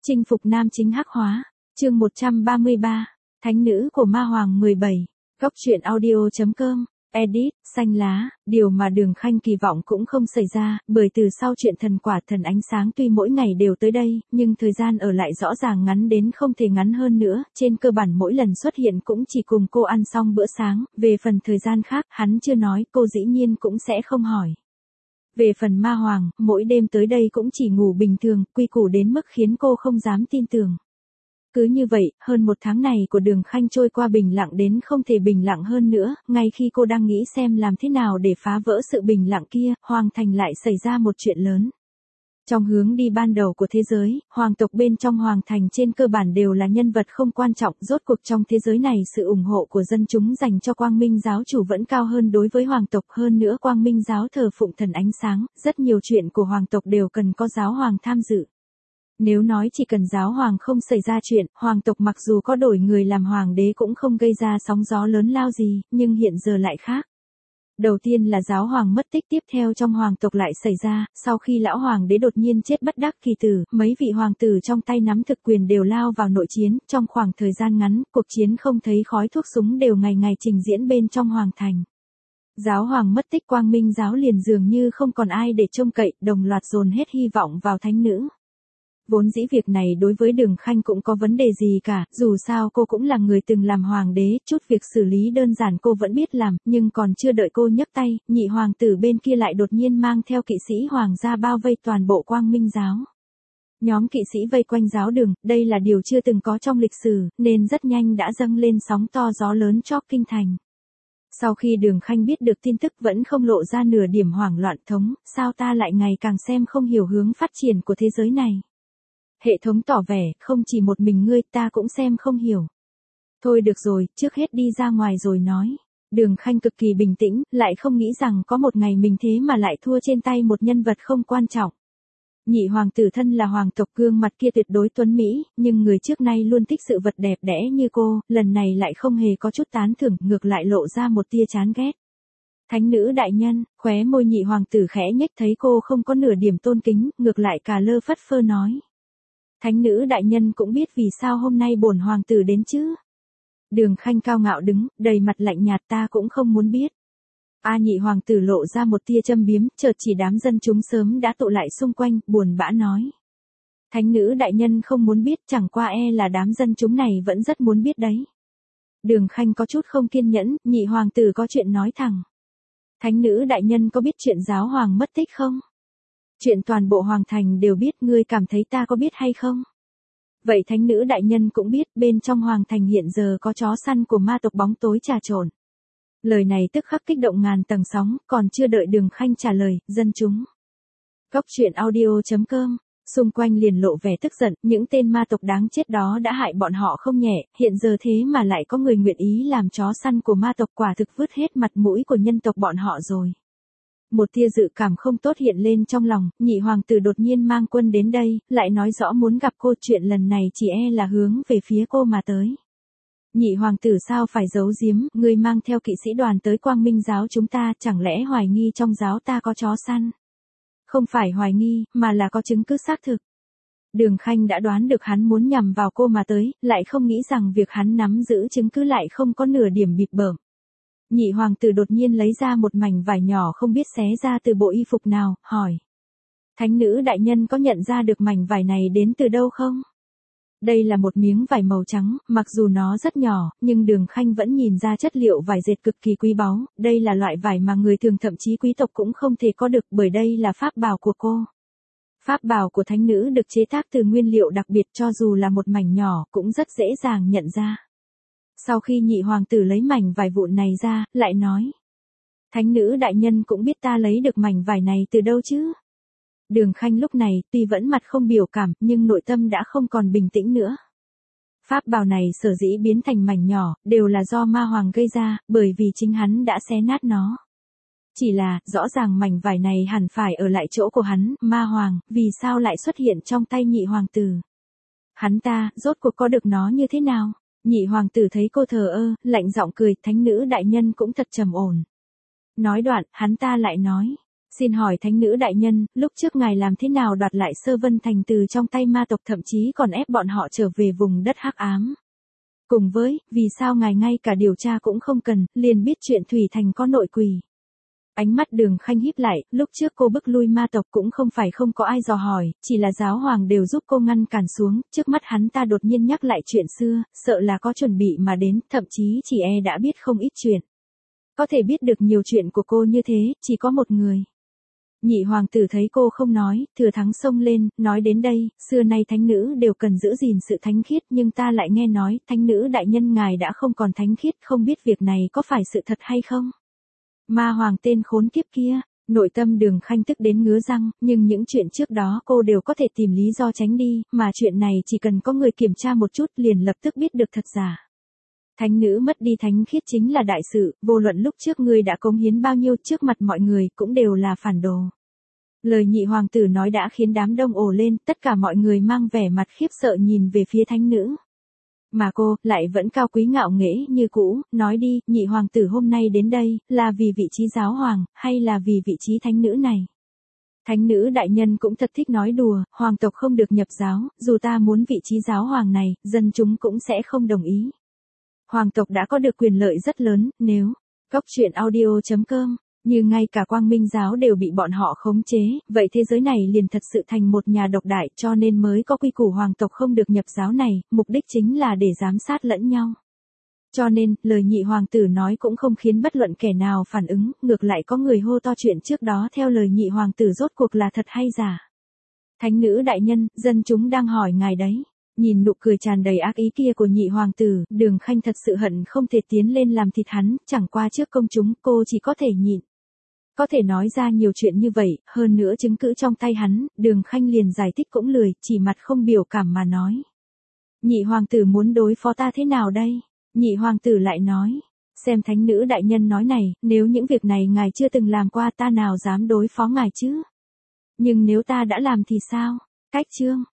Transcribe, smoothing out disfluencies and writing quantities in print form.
Chinh phục nam chính hắc hóa. Chương 133. Thánh nữ của ma hoàng 17. Góc truyện audio.com. Edit, xanh lá, điều mà Đường Khanh kỳ vọng cũng không xảy ra, bởi từ sau chuyện thần quả thần ánh sáng tuy mỗi ngày đều tới đây, nhưng thời gian ở lại rõ ràng ngắn đến không thể ngắn hơn nữa, trên cơ bản mỗi lần xuất hiện cũng chỉ cùng cô ăn xong bữa sáng, về phần thời gian khác, hắn chưa nói, cô dĩ nhiên cũng sẽ không hỏi. Về phần ma hoàng, mỗi đêm tới đây cũng chỉ ngủ bình thường, quy củ đến mức khiến cô không dám tin tưởng. Cứ như vậy, hơn một tháng này của Đường Khanh trôi qua bình lặng đến không thể bình lặng hơn nữa, ngay khi cô đang nghĩ xem làm thế nào để phá vỡ sự bình lặng kia, Hoàng Thành lại xảy ra một chuyện lớn. Trong hướng đi ban đầu của thế giới, hoàng tộc bên trong Hoàng Thành trên cơ bản đều là nhân vật không quan trọng, rốt cuộc trong thế giới này sự ủng hộ của dân chúng dành cho Quang Minh giáo chủ vẫn cao hơn đối với hoàng tộc, hơn nữa Quang Minh giáo thờ phụng thần ánh sáng, rất nhiều chuyện của hoàng tộc đều cần có giáo hoàng tham dự. Nếu nói chỉ cần giáo hoàng không xảy ra chuyện, hoàng tộc mặc dù có đổi người làm hoàng đế cũng không gây ra sóng gió lớn lao gì, nhưng hiện giờ lại khác. Đầu tiên là giáo hoàng mất tích, tiếp theo trong hoàng tộc lại xảy ra, sau khi lão hoàng đế đột nhiên chết bất đắc kỳ tử, mấy vị hoàng tử trong tay nắm thực quyền đều lao vào nội chiến, trong khoảng thời gian ngắn, cuộc chiến không thấy khói thuốc súng đều ngày ngày trình diễn bên trong hoàng thành. Giáo hoàng mất tích, Quang Minh giáo liền dường như không còn ai để trông cậy, đồng loạt dồn hết hy vọng vào thánh nữ. Vốn dĩ việc này đối với Đường Khanh cũng có vấn đề gì cả, dù sao cô cũng là người từng làm hoàng đế, chút việc xử lý đơn giản cô vẫn biết làm, nhưng còn chưa đợi cô nhấc tay, nhị hoàng tử bên kia lại đột nhiên mang theo kỵ sĩ hoàng gia bao vây toàn bộ Quang Minh giáo. Nhóm kỵ sĩ vây quanh giáo đường, đây là điều chưa từng có trong lịch sử, nên rất nhanh đã dâng lên sóng to gió lớn chóp kinh thành. Sau khi Đường Khanh biết được tin tức vẫn không lộ ra nửa điểm hoảng loạn, thống, sao ta lại ngày càng xem không hiểu hướng phát triển của thế giới này. Hệ thống tỏ vẻ, không chỉ một mình ngươi, ta cũng xem không hiểu. Thôi được rồi, trước hết đi ra ngoài rồi nói. Đường Khanh cực kỳ bình tĩnh, lại không nghĩ rằng có một ngày mình thế mà lại thua trên tay một nhân vật không quan trọng. Nhị hoàng tử thân là hoàng tộc, gương mặt kia tuyệt đối tuấn mỹ, nhưng người trước nay luôn thích sự vật đẹp đẽ như cô, lần này lại không hề có chút tán thưởng, ngược lại lộ ra một tia chán ghét. Thánh nữ đại nhân, khóe môi nhị hoàng tử khẽ nhếch, thấy cô không có nửa điểm tôn kính, ngược lại cà lơ phất phơ nói. Thánh nữ đại nhân cũng biết vì sao hôm nay bổn hoàng tử đến chứ. Đường Khanh cao ngạo đứng, đầy mặt lạnh nhạt, ta cũng không muốn biết. Nhị hoàng tử lộ ra một tia châm biếm, chợt chỉ đám dân chúng sớm đã tụ lại xung quanh, buồn bã nói. Thánh nữ đại nhân không muốn biết, chẳng qua là đám dân chúng này vẫn rất muốn biết đấy. Đường Khanh có chút không kiên nhẫn, nhị hoàng tử có chuyện nói thẳng. Thánh nữ đại nhân có biết chuyện giáo hoàng mất tích không? Chuyện toàn bộ hoàng thành đều biết, ngươi cảm thấy ta có biết hay không? Vậy thánh nữ đại nhân cũng biết, bên trong hoàng thành hiện giờ có chó săn của ma tộc bóng tối trà trộn. Lời này tức khắc kích động ngàn tầng sóng, còn chưa đợi Đường Khanh trả lời, dân chúng. Góc truyện audio.com. Xung quanh liền lộ vẻ tức giận, những tên ma tộc đáng chết đó đã hại bọn họ không nhẹ, hiện giờ thế mà lại có người nguyện ý làm chó săn của ma tộc, quả thực vứt hết mặt mũi của nhân tộc bọn họ rồi. Một tia dự cảm không tốt hiện lên trong lòng, nhị hoàng tử đột nhiên mang quân đến đây, lại nói rõ muốn gặp cô, chuyện lần này chỉ là hướng về phía cô mà tới. Nhị hoàng tử sao phải giấu giếm, ngươi mang theo kỵ sĩ đoàn tới Quang Minh giáo chúng ta, chẳng lẽ hoài nghi trong giáo ta có chó săn? Không phải hoài nghi, mà là có chứng cứ xác thực. Đường Khanh đã đoán được hắn muốn nhằm vào cô mà tới, lại không nghĩ rằng việc hắn nắm giữ chứng cứ lại không có nửa điểm bịp bợm. Nhị hoàng tử đột nhiên lấy ra một mảnh vải nhỏ không biết xé ra từ bộ y phục nào, hỏi. Thánh nữ đại nhân có nhận ra được mảnh vải này đến từ đâu không? Đây là một miếng vải màu trắng, mặc dù nó rất nhỏ, nhưng Đường Khanh vẫn nhìn ra chất liệu vải dệt cực kỳ quý báu, đây là loại vải mà người thường thậm chí quý tộc cũng không thể có được, bởi đây là pháp bào của cô. Pháp bào của thánh nữ được chế tác từ nguyên liệu đặc biệt, cho dù là một mảnh nhỏ cũng rất dễ dàng nhận ra. Sau khi nhị hoàng tử lấy mảnh vải vụn này ra, lại nói. Thánh nữ đại nhân cũng biết ta lấy được mảnh vải này từ đâu chứ? Đường Khanh lúc này, tuy vẫn mặt không biểu cảm, nhưng nội tâm đã không còn bình tĩnh nữa. Pháp bào này sở dĩ biến thành mảnh nhỏ, đều là do ma hoàng gây ra, bởi vì chính hắn đã xé nát nó. Chỉ là, rõ ràng mảnh vải này hẳn phải ở lại chỗ của hắn, ma hoàng, vì sao lại xuất hiện trong tay nhị hoàng tử? Hắn ta, rốt cuộc có được nó như thế nào? Nhị hoàng tử thấy cô thờ ơ, lạnh giọng cười, thánh nữ đại nhân cũng thật trầm ổn. Nói đoạn, hắn ta lại nói. Xin hỏi thánh nữ đại nhân, lúc trước ngài làm thế nào đoạt lại Sơ Vân Thành từ trong tay ma tộc, thậm chí còn ép bọn họ trở về vùng đất hắc ám? Cùng với, vì sao ngài ngay cả điều tra cũng không cần, liền biết chuyện Thủy Thành có nội quỷ? Ánh mắt Đường Khanh híp lại, lúc trước cô bức lui ma tộc cũng không phải không có ai dò hỏi, chỉ là giáo hoàng đều giúp cô ngăn cản xuống, trước mắt hắn ta đột nhiên nhắc lại chuyện xưa, sợ là có chuẩn bị mà đến, thậm chí chỉ đã biết không ít chuyện. Có thể biết được nhiều chuyện của cô như thế, chỉ có một người. Nhị hoàng tử thấy cô không nói, thừa thắng xông lên, nói đến đây, xưa nay thánh nữ đều cần giữ gìn sự thánh khiết, nhưng ta lại nghe nói, thánh nữ đại nhân ngài đã không còn thánh khiết, không biết việc này có phải sự thật hay không? Ma hoàng tên khốn kiếp kia, nội tâm Đường Khanh tức đến ngứa răng, nhưng những chuyện trước đó cô đều có thể tìm lý do tránh đi, mà chuyện này chỉ cần có người kiểm tra một chút liền lập tức biết được thật giả. Thánh nữ mất đi thánh khiết chính là đại sự, vô luận lúc trước ngươi đã cống hiến bao nhiêu trước mặt mọi người cũng đều là phản đồ. Lời nhị hoàng tử nói đã khiến đám đông ồ lên, tất cả mọi người mang vẻ mặt khiếp sợ nhìn về phía thánh nữ. Mà cô, lại vẫn cao quý ngạo nghễ như cũ, nói đi, nhị hoàng tử hôm nay đến đây, là vì vị trí giáo hoàng, hay là vì vị trí thánh nữ này? Thánh nữ đại nhân cũng thật thích nói đùa, hoàng tộc không được nhập giáo, dù ta muốn vị trí giáo hoàng này, dân chúng cũng sẽ không đồng ý. Hoàng tộc đã có được quyền lợi rất lớn, nếu Cốc truyện audio.com, như ngay cả Quang Minh giáo đều bị bọn họ khống chế, vậy thế giới này liền thật sự thành một nhà độc đại, cho nên mới có quy củ hoàng tộc không được nhập giáo này, mục đích chính là để giám sát lẫn nhau. Cho nên, lời nhị hoàng tử nói cũng không khiến bất luận kẻ nào phản ứng, ngược lại có người hô to chuyện trước đó theo lời nhị hoàng tử rốt cuộc là thật hay giả. Thánh nữ đại nhân, dân chúng đang hỏi ngài đấy. Nhìn nụ cười tràn đầy ác ý kia của nhị hoàng tử, Đường Khanh thật sự hận không thể tiến lên làm thịt hắn, chẳng qua trước công chúng cô chỉ có thể nhịn. Có thể nói ra nhiều chuyện như vậy, hơn nữa chứng cứ trong tay hắn, Đường Khanh liền giải thích cũng lười, chỉ mặt không biểu cảm mà nói. Nhị hoàng tử muốn đối phó ta thế nào đây? Nhị hoàng tử lại nói, xem thánh nữ đại nhân nói này, nếu những việc này ngài chưa từng làm qua ta nào dám đối phó ngài chứ? Nhưng nếu ta đã làm thì sao? Cách chương